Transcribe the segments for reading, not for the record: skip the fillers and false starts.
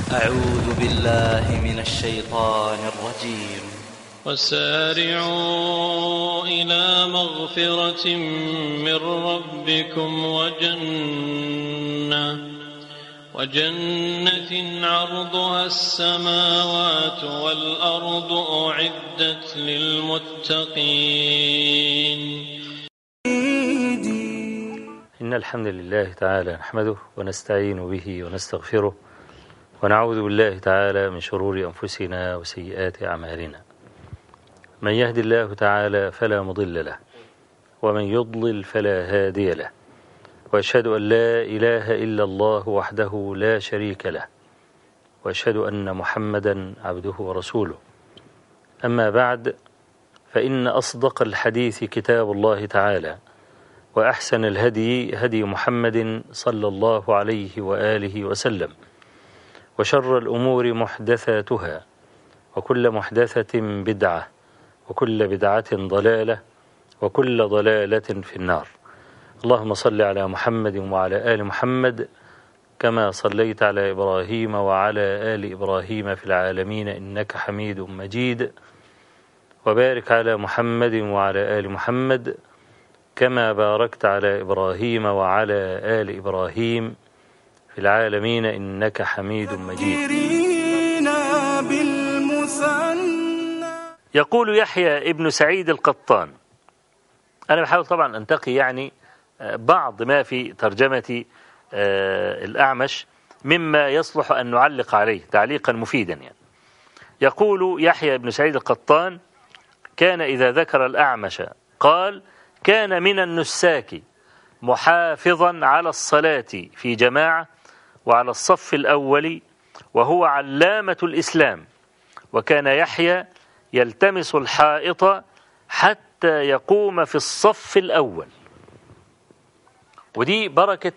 أعوذ بالله من الشيطان الرجيم. وسارعوا إلى مغفرة من ربكم وجنة عرضها السماوات والأرض أعدت للمتقين. إن الحمد لله تعالى نحمده ونستعين به ونستغفره ونعوذ بالله تعالى من شرور أنفسنا وسيئات أعمالنا. من يهد الله تعالى فلا مضل له ومن يضلل فلا هادي له، وأشهد أن لا إله إلا الله وحده لا شريك له، وأشهد أن محمدا عبده ورسوله. أما بعد، فإن أصدق الحديث كتاب الله تعالى، وأحسن الهدي هدي محمد صلى الله عليه وآله وسلم، وشر الأمور محدثاتها، وكل محدثة بدعة، وكل بدعة ضلالة، وكل ضلالة في النار. اللهم صل على محمد وعلى آل محمد كما صليت على إبراهيم وعلى آل إبراهيم في العالمين إنك حميد مجيد، وبارك على محمد وعلى آل محمد كما باركت على إبراهيم وعلى آل إبراهيم في العالمين إنك حميد مجيد. يقول يحيى ابن سعيد القطان، أنا بحاول طبعا أنتقي بعض ما في ترجمة الأعمش مما يصلح أن نعلق عليه تعليقا مفيدا. يقول يحيى ابن سعيد القطان: كان إذا ذكر الأعمش قال: كان من النساك محافظا على الصلاة في جماعة وعلى الصف الأول، وهو علامة الإسلام، وكان يحيى يلتمس الحائط حتى يقوم في الصف الأول. ودي بركة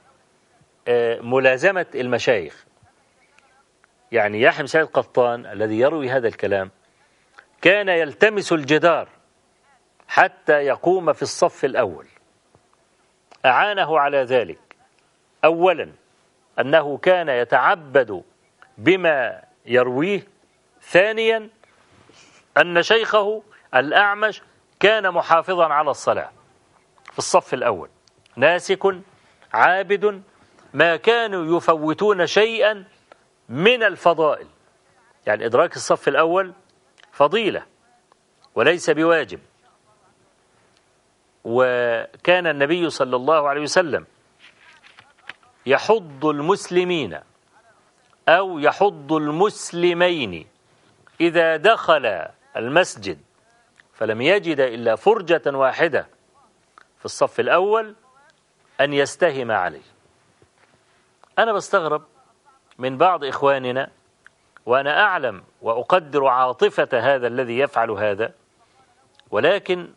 ملازمة المشايخ. يحيى بن سعيد القطان الذي يروي هذا الكلام كان يلتمس الجدار حتى يقوم في الصف الأول. أعانه على ذلك أولا أنه كان يتعبد بما يرويه، ثانيا أن شيخه الأعمش كان محافظا على الصلاة في الصف الأول، ناسك عابد، ما كانوا يفوتون شيئا من الفضائل. إدراك الصف الأول فضيلة وليس بواجب. وكان النبي صلى الله عليه وسلم يحض المسلمين أو يحض المسلمين إذا دخل المسجد فلم يجد إلا فرجة واحدة في الصف الأول أن يستهم عليه. أنا بستغرب من بعض إخواننا، وأنا أعلم وأقدر عاطفة هذا الذي يفعل هذا، ولكن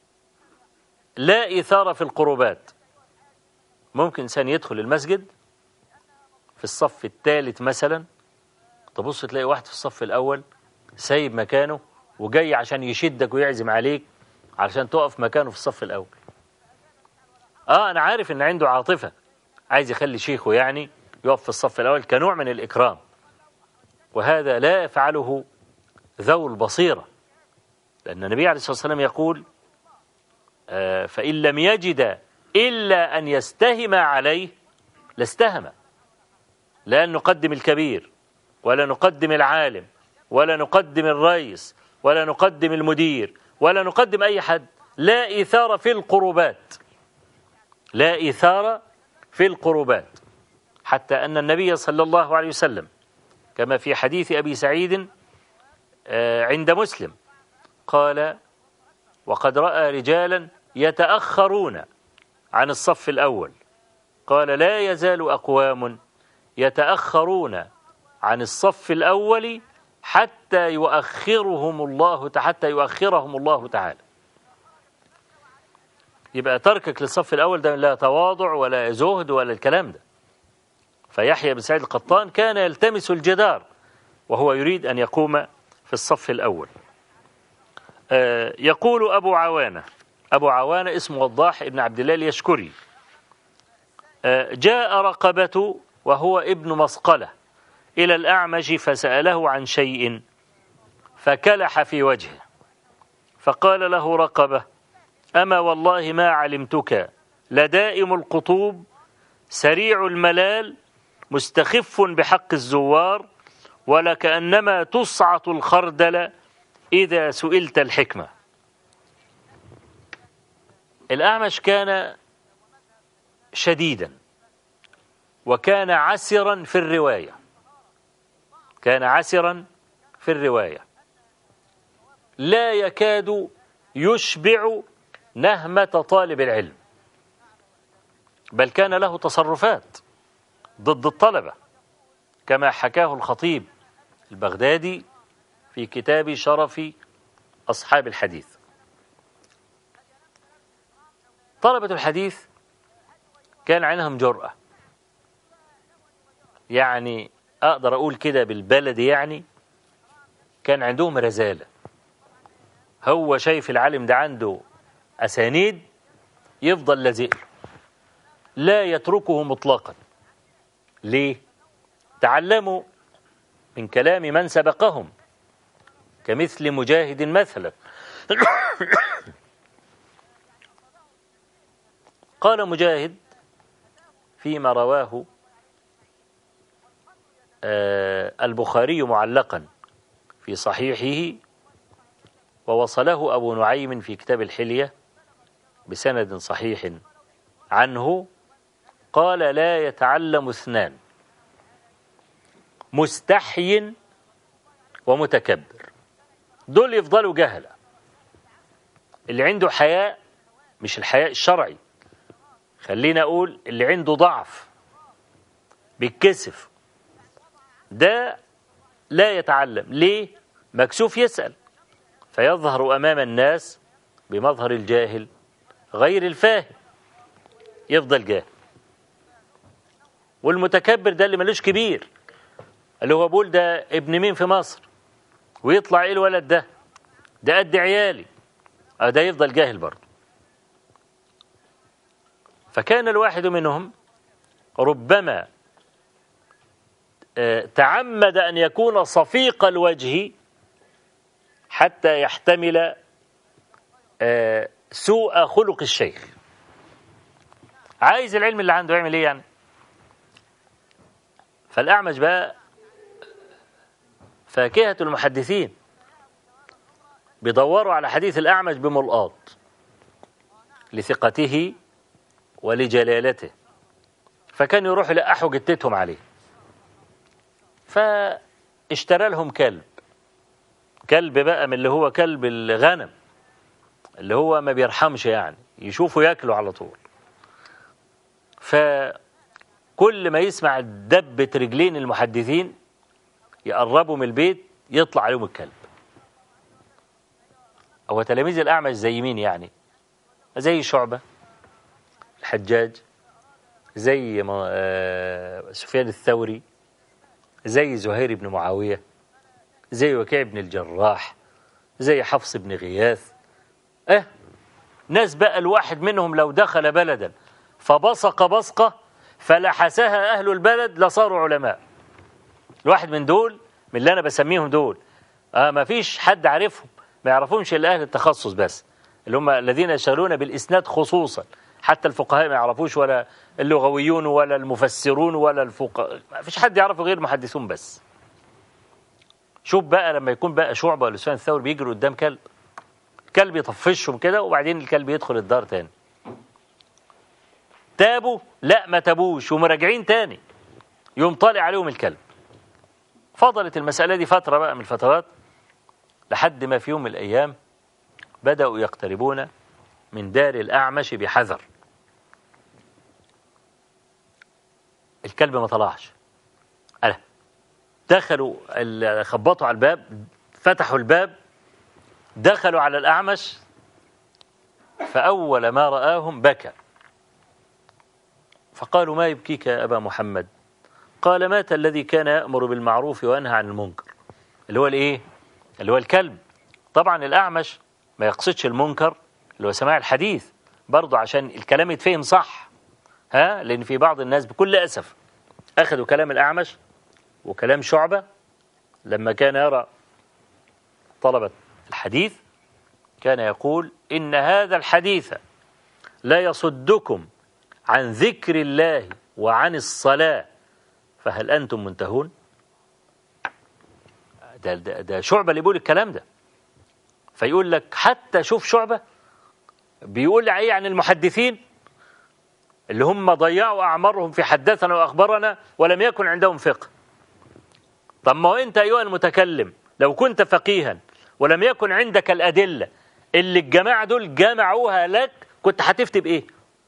لا إثارة في القربات. ممكن إنسان يدخل المسجد في الصف الثالث مثلا، تبص تلاقي واحد في الصف الأول سايب مكانه وجاي عشان يشدك ويعزم عليك علشان تقف مكانه في الصف الأول. أنا عارف إن عنده عاطفة، عايز يخلي شيخه يقف في الصف الأول كنوع من الإكرام، وهذا لا يفعله ذو البصيرة، لأن النبي عليه الصلاة والسلام يقول: فإن لم يجد إلا أن يستهم عليه لاستهم. لا نقدم الكبير ولا نقدم العالم ولا نقدم الرئيس ولا نقدم المدير ولا نقدم أي حد. لا إثارة في القربات، لا إثارة في القربات. حتى أن النبي صلى الله عليه وسلم كما في حديث أبي سعيد عند مسلم قال: وقد رأى رجالا يتأخرون عن الصف الأول، قال: لا يزال أقوام يتأخرون عن الصف الأول حتى يؤخرهم الله تعالى. يبقى تركك للصف الأول ده لا تواضع ولا زهد ولا الكلام ده. فيحيى بن سعيد القطان كان يلتمس الجدار وهو يريد أن يقوم في الصف الأول. يقول أبو عوانة اسمه وضاح ابن عبد الله اليشكري: جاء رقبة وهو ابن مسقلة إلى الأعمش فسأله عن شيء فكلح في وجهه، فقال له رقبة: أما والله ما علمتك لدائم القطوب سريع الملال مستخف بحق الزوار ولكأنما تصعط الخردل إذا سئلت الحكمة. الأعمش كان شديدا وكان عسرا في الرواية، كان عسرا في الرواية، لا يكاد يشبع نهمة طالب العلم، بل كان له تصرفات ضد الطلبة كما حكاه الخطيب البغدادي في كتاب شرف أصحاب الحديث. طلبة الحديث كان عندهم جرأة، يعني أقدر أقول كده بالبلدي، يعني كان عندهم رزالة. هو شايف العالم ده عنده أسانيد يفضل لازق له، لا يتركه مطلقا. ليه؟ تعلموا من كلام من سبقهم كمثل مجاهد مثلا. قال مجاهد فيما رواه البخاري معلقا في صحيحه ووصله أبو نعيم في كتاب الحلية بسند صحيح عنه، قال: لا يتعلم اثنان: مستحي ومتكبر. دول يفضلوا جهلة. اللي عنده حياء، مش الحياء الشرعي، خلينا أقول اللي عنده ضعف بيتكسف، ده لا يتعلم. ليه؟ مكسوف يسأل، فيظهر أمام الناس بمظهر الجاهل غير الفاهم، يفضل جاهل. والمتكبر ده اللي ملوش كبير، اللي هو بقول ده ابن مين في مصر، ويطلع ايه الولد ده قد عيالي، ده يفضل جاهل برضه. فكان الواحد منهم ربما تعمد أن يكون صفيق الوجه حتى يحتمل سوء خلق الشيخ. عايز العلم اللي عنده يعمل ايه يعني؟ فالأعمش بقى فاكهة المحدثين، بيدوروا على حديث الأعمش بملقاط لثقته ولجلالته، فكان يروح يلقحوا جتتهم عليه. فاشترى لهم كلب بقى من اللي هو كلب الغنم، اللي هو ما بيرحمش، يعني يشوفوا ياكلوا على طول. فكل ما يسمع دبة رجلين المحدثين يقربوا من البيت يطلع عليهم الكلب. هو تلاميذ الأعمش زي مين يعني؟ زي شعبة، الحجاج، زي سفيان الثوري، زي زهير بن معاوية، زي وكيع بن الجراح، زي حفص بن غياث. ناس بقى الواحد منهم لو دخل بلدا فبصق بصقة فلحسها أهل البلد لصاروا علماء. الواحد من دول، من اللي أنا بسميهم دول، ما فيش حد عارفهم، ما يعرفهمش إلا أهل التخصص بس، اللي هم الذين يشتغلون بالإسناد خصوصا. حتى الفقهاء ما يعرفوش، ولا اللغويون ولا المفسرون ولا الفقهاء، ما فيش حد يعرفه غير محدثون بس. شوف بقى لما يكون بقى شعبة ولا سفيان الثوري بيجروا قدام كلب يطفشهم كده، وبعدين الكلب يدخل الدار تاني. تابوا؟ لا ما تابوش، ومراجعين تاني، يوم طالع عليهم الكلب. فضلت المسألة دي فترة بقى من الفترات، لحد ما في يوم من الأيام بدأوا يقتربون من دار الأعمش بحذر. الكلب ما طلعش. دخلوا خبطوا على الباب، فتحوا الباب، دخلوا على الأعمش، فأول ما رآهم بكى. فقالوا: ما يبكيك يا أبا محمد؟ قال: مات الذي كان يأمر بالمعروف وينهى عن المنكر. اللي هو الإيه؟ اللي هو الكلب. طبعا الأعمش ما يقصدش المنكر اللي هو سماع الحديث، برضو عشان الكلام يتفهم صح، لأن في بعض الناس بكل أسف أخذوا كلام الأعمش وكلام شعبة لما كان يرى طلبة الحديث كان يقول إن هذا الحديث لا يصدكم عن ذكر الله وعن الصلاة فهل أنتم منتهون؟ ده شعبة اللي بيقول الكلام ده. فيقول لك حتى شوف شعبة بيقول ايه عن المحدثين اللي هم ضيعوا أعمارهم في حدثنا وأخبرنا ولم يكن عندهم فقه. طب ما هو أنت أيها المتكلم لو كنت فقيها ولم يكن عندك الأدلة اللي الجماعة دول جمعوها لك كنت هتفتي بإيه؟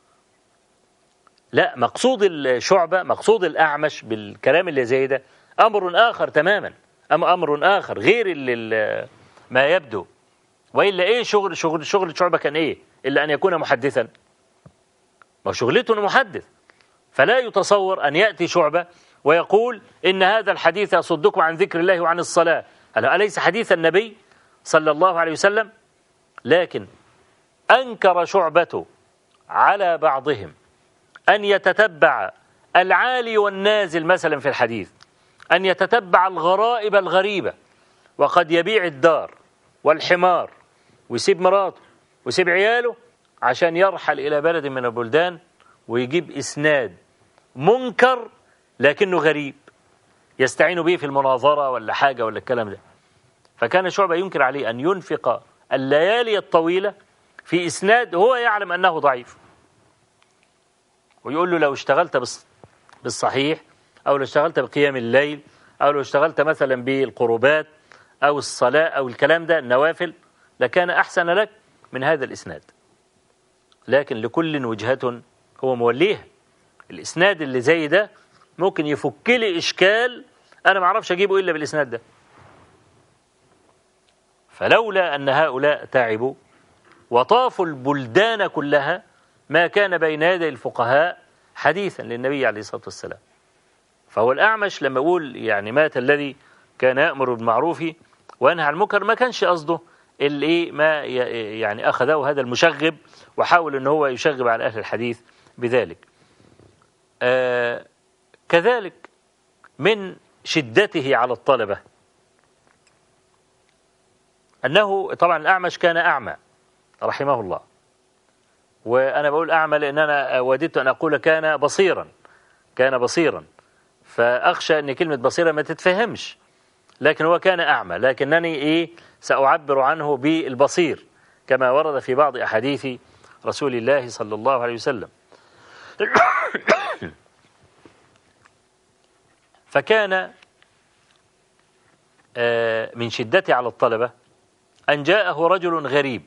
لا، مقصود الشعبة، مقصود الأعمش بالكلام اللي زي ده أمر آخر تماما، أمر آخر غير اللي ما يبدو. وإلا إيه شغل الشعبة كان إيه؟ إلا أن يكون محدثا. ما شغلته أنه محدث، فلا يتصور أن يأتي شعبة ويقول إن هذا الحديث يصدكم عن ذكر الله وعن الصلاة. أليس حديث النبي صلى الله عليه وسلم؟ لكن أنكر شعبة على بعضهم أن يتتبع العالي والنازل مثلا في الحديث، أن يتتبع الغرائب الغريبة، وقد يبيع الدار والحمار ويسيب مراته ويسيب عياله عشان يرحل إلى بلد من البلدان ويجيب إسناد منكر لكنه غريب يستعين به في المناظرة ولا حاجة ولا الكلام ده. فكان شعبة ينكر عليه أن ينفق الليالي الطويلة في إسناد هو يعلم أنه ضعيف، ويقول له لو اشتغلت بالصحيح، أو لو اشتغلت بقيام الليل، أو لو اشتغلت مثلا بالقربات أو الصلاة أو الكلام ده النوافل لكان أحسن لك من هذا الإسناد. لكن لكل وجهة هو موليها. الإسناد اللي زي ده ممكن يفك لي إشكال أنا ما أعرفش أجيبه إلا بالإسناد ده. فلولا أن هؤلاء تعبوا وطافوا البلدان كلها ما كان بين يدي الفقهاء حديثا للنبي عليه الصلاة والسلام. فهو الأعمش لما يقول يعني مات الذي كان يأمر بالمعروف وينهى عن المنكر ما كانش قصده اللي ما يعني أخذه هذا المشغب وحاول أن هو يشغب على أهل الحديث بذلك. كذلك من شدته على الطلبة أنه طبعا الأعمش كان أعمى رحمه الله، وأنا بقول أعمى لأن أنا وددت أن أقول كان بصيرا، فأخشى أن كلمة بصيرة ما تتفهمش، لكن هو كان أعمى، لكنني سأعبر عنه بالبصير كما ورد في بعض أحاديث رسول الله صلى الله عليه وسلم. فكان من شدته على الطلبة أن جاءه رجل غريب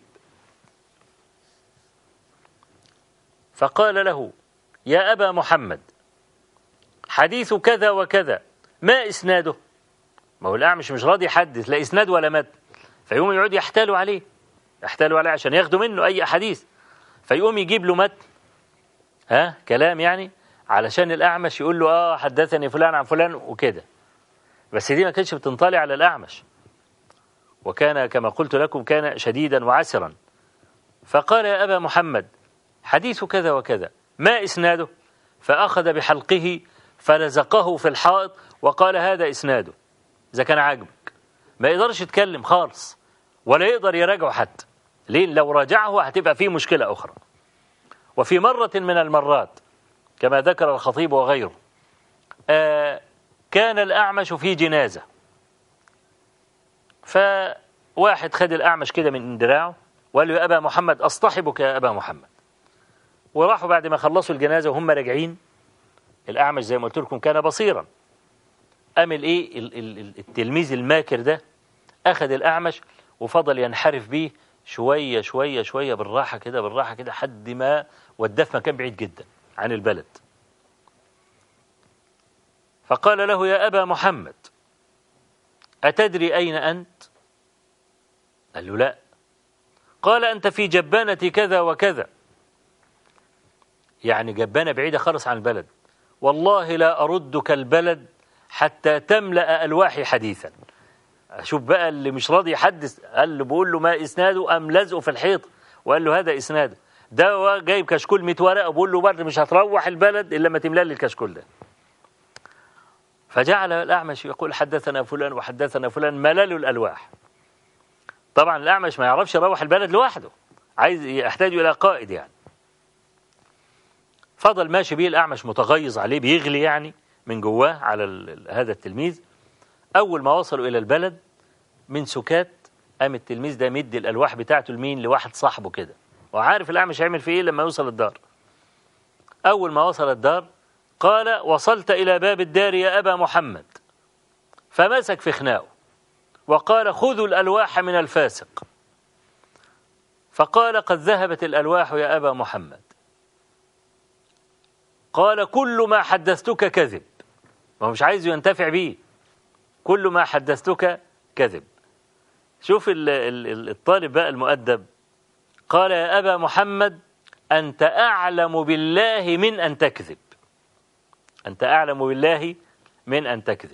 فقال له يا أبا محمد حديث كذا وكذا ما إسناده؟ ما هو الأعمش مش راضي يحدث لا إسناد ولا متن، فيقوم يقعد يحتالوا عليه عشان ياخدوا منه أي حديث، فيقوم يجيب له متن كلام يعني علشان الأعمش يقول له حدثني فلان عن فلان وكده. بس دي ما كانش بتنطلي على الأعمش، وكان كما قلت لكم كان شديدا وعسرا. فقال يا أبا محمد حديث كذا وكذا ما إسناده؟ فأخذ بحلقه فلزقه في الحائط وقال هذا إسناده. إذا كان عاجبك ما يقدرش يتكلم خالص ولا يقدر يراجعه حتى، ليه؟ لو راجعه هتبقى فيه مشكلة أخرى. وفي مرة من المرات كما ذكر الخطيب وغيره كان الأعمش في جنازة، فواحد خد الأعمش كده من دراعه وقال له يا أبا محمد أصطحبك يا أبا محمد. وراحوا بعد ما خلصوا الجنازة وهم راجعين، الأعمش زي ما قلت لكم كان بصيرا، أمل التلميذ الماكر ده أخذ الأعمش وفضل ينحرف به شوية شوية شوية بالراحة كده حد ما وداه في مكان بعيد جدا عن البلد. فقال له يا أبا محمد أتدري أين أنت؟ قال له لا. قال أنت في جبانة كذا وكذا، يعني جبانة بعيدة خالص عن البلد، والله لا أردك البلد حتى تملأ ألواحي حديثا. شوف بقى اللي مش راضي يحدث، قال له بقول له ما إسناده، أم لزقه في الحيط وقال له هذا إسناده. ده جايب كشكول 100 ورقة وبقول له برضه مش هتروح البلد إلا ما تملأ لي الكشكول ده. فجعل الأعمش يقول حدثنا فلان وحدثنا فلان، ملل الألواح. طبعا الأعمش ما يعرفش يروح البلد لوحده، عايز يحتاج إلى قائد يعني. فضل ماشي بيه الأعمش متغيظ عليه، بيغلي يعني من جواه على هذا التلميذ. أول ما وصلوا إلى البلد من سكات، قام التلميذ ده مدي الألواح بتاعته لمين؟ لواحد صاحبه كده، وعارف الأعمش هيعمل فيه إيه لما يوصل الدار. أول ما وصل الدار قال: وصلت إلى باب الدار يا أبا محمد. فمسك في خناقه وقال: خذوا الألواح من الفاسق. فقال: قد ذهبت الألواح يا أبا محمد. قال: كل ما حدثتك كذب. ما هو مش عايز ينتفع بيه، كل ما حدثتك كذب. شوف الطالب بقى المؤدب، قال: يا أبا محمد أنت أعلم بالله من أن تكذب، أنت أعلم بالله من أن تكذب.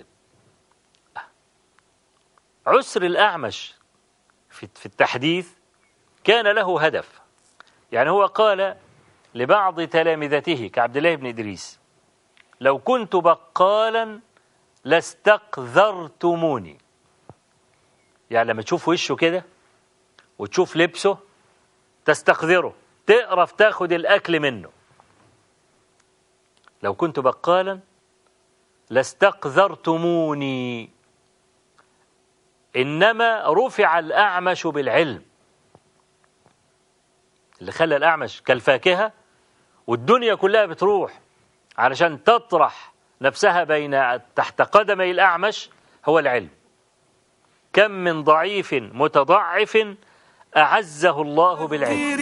عسر الأعمش في التحديث كان له هدف. يعني هو قال لبعض تلامذته كعبد الله بن إدريس: لو كنت بقالا لاستقذرتموني. يعني لما تشوف وشه كده وتشوف لبسه تستقذره، تقرف تاخد الأكل منه. لو كنت بقالا لاستقذرتموني، إنما رفع الأعمش بالعلم. اللي خلى الأعمش كالفاكهة والدنيا كلها بتروح علشان تطرح نفسها تحت قدمي الأعمش هو العلم. كم من ضعيف متضعف أعزه الله بالعلم.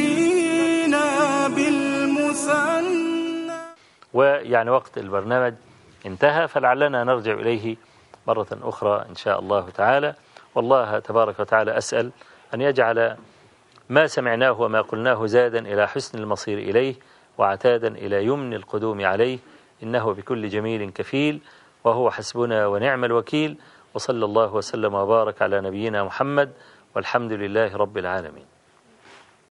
ويعني وقت البرنامج انتهى، فلعلنا نرجع إليه مرة أخرى إن شاء الله تعالى. والله تبارك وتعالى أسأل أن يجعل ما سمعناه وما قلناه زادا إلى حسن المصير إليه، وعتادا إلى يمن القدوم عليه، إنه بكل جميل كفيل، وهو حسبنا ونعم الوكيل. وصلى الله وسلم وبارك على نبينا محمد، والحمد لله رب العالمين.